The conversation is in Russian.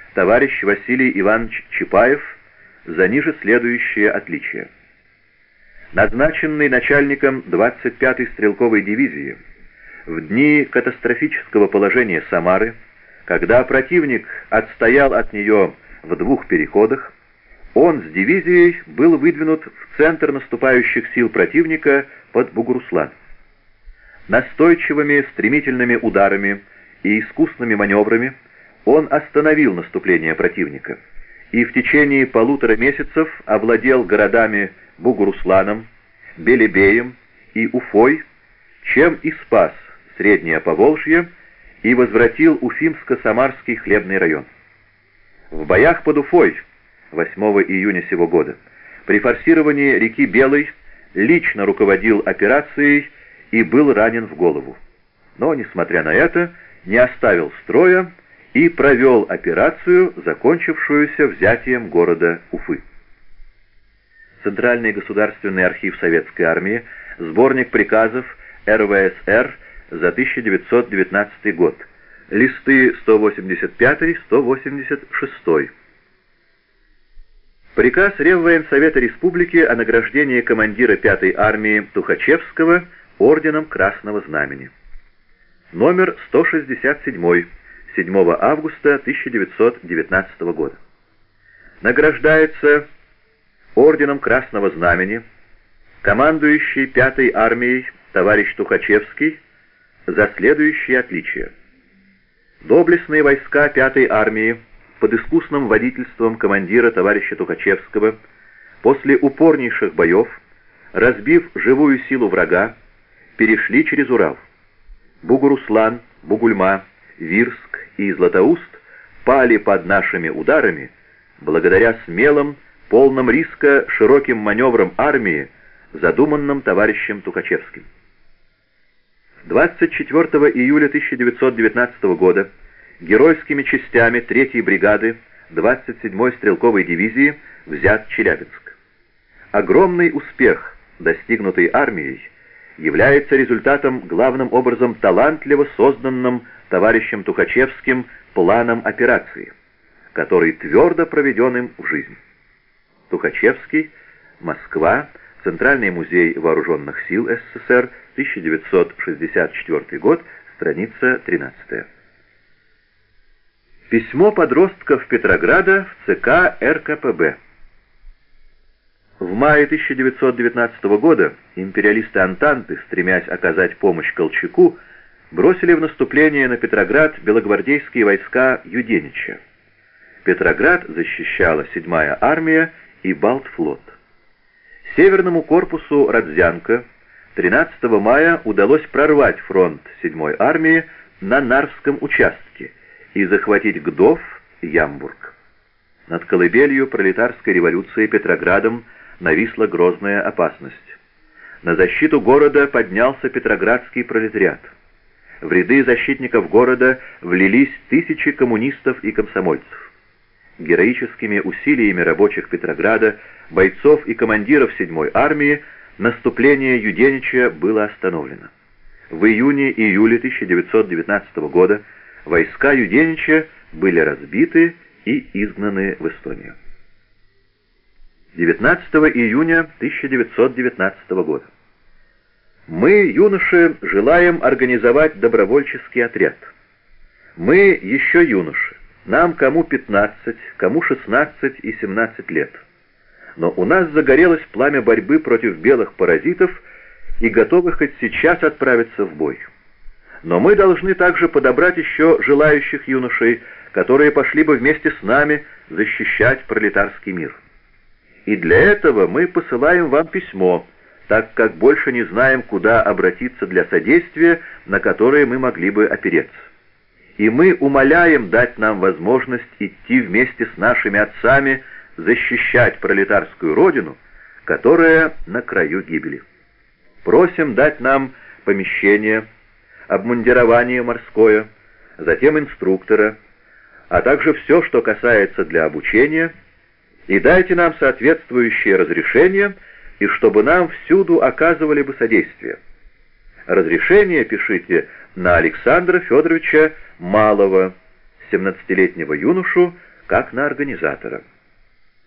товарищ Василий Иванович Чапаев за ниже следующие отличия. Назначенный начальником 25-й стрелковой дивизии в дни катастрофического положения Самары, когда противник отстоял от нее в 2 переходах, он с дивизией был выдвинут в центр наступающих сил противника под Бугуруслан. Настойчивыми стремительными ударами и искусными маневрами он остановил наступление противника и в течение 1,5 месяцев овладел городами Бугурусланом, Белебеем и Уфой, чем и спас Среднее Поволжье и возвратил Уфимско-Самарский хлебный район. В боях под Уфой 8 июня сего года при форсировании реки Белой лично руководил операцией и был ранен в голову. Но, несмотря на это, не оставил строя и провел операцию, закончившуюся взятием города Уфы. Центральный государственный архив Советской армии, сборник приказов РВСР за 1919 год, листы 185-186. Приказ Реввоенсовета Республики о награждении командира 5-й армии Тухачевского орденом Красного Знамени. Номер 167, 7 августа 1919 года. Награждается орденом Красного Знамени командующий 5-й армией товарищ Тухачевский за следующие отличия. Доблестные войска 5-й армии под искусным водительством командира товарища Тухачевского после упорнейших боев, разбив живую силу врага, перешли через Урал. Бугуруслан, Бугульма, Вирск и Златоуст пали под нашими ударами благодаря смелым, полным риска широким маневрам армии, задуманным товарищем Тухачевским. 24 июля 1919 года геройскими частями 3-й бригады 27-й стрелковой дивизии взят Челябинск. Огромный успех, достигнутый армией, является результатом главным образом талантливо созданным товарищем Тухачевским планом операции, который твердо проведен им в жизнь. Тухачевский, Москва, Центральный музей вооруженных сил СССР, 1964 год, страница 13. Письмо подростков Петрограда в ЦК РКПБ. В мае 1919 года империалисты Антанты, стремясь оказать помощь Колчаку, бросили в наступление на Петроград белогвардейские войска Юденича. Петроград защищала 7-я армия и Балтфлот. Северному корпусу Родзянко 13 мая удалось прорвать фронт 7-й армии на Нарвском участке и захватить Гдов и Ямбург. Над колыбелью пролетарской революции Петроградом нависла грозная опасность. На защиту города поднялся петроградский пролетариат. В ряды защитников города влились тысячи коммунистов и комсомольцев. Героическими усилиями рабочих Петрограда, бойцов и командиров 7-й армии наступление Юденича было остановлено. В июне-июле 1919 года войска Юденича были разбиты и изгнаны в Эстонию. 19 июня 1919 года. Мы, юноши, желаем организовать добровольческий отряд. Мы еще юноши. Нам кому 15, кому 16 и 17 лет. Но у нас загорелось пламя борьбы против белых паразитов и готовы хоть сейчас отправиться в бой. Но мы должны также подобрать еще желающих юношей, которые пошли бы вместе с нами защищать пролетарский мир. И для этого мы посылаем вам письмо, так как больше не знаем, куда обратиться для содействия, на которое мы могли бы опереться. И мы умоляем дать нам возможность идти вместе с нашими отцами защищать пролетарскую родину, которая на краю гибели. Просим дать нам помещение, обмундирование морское, затем инструктора, а также все, что касается для обучения, и дайте нам соответствующее разрешение, и чтобы нам всюду оказывали бы содействие. Разрешение пишите на Александра Федоровича Малова, 17-летнего юношу, как на организатора.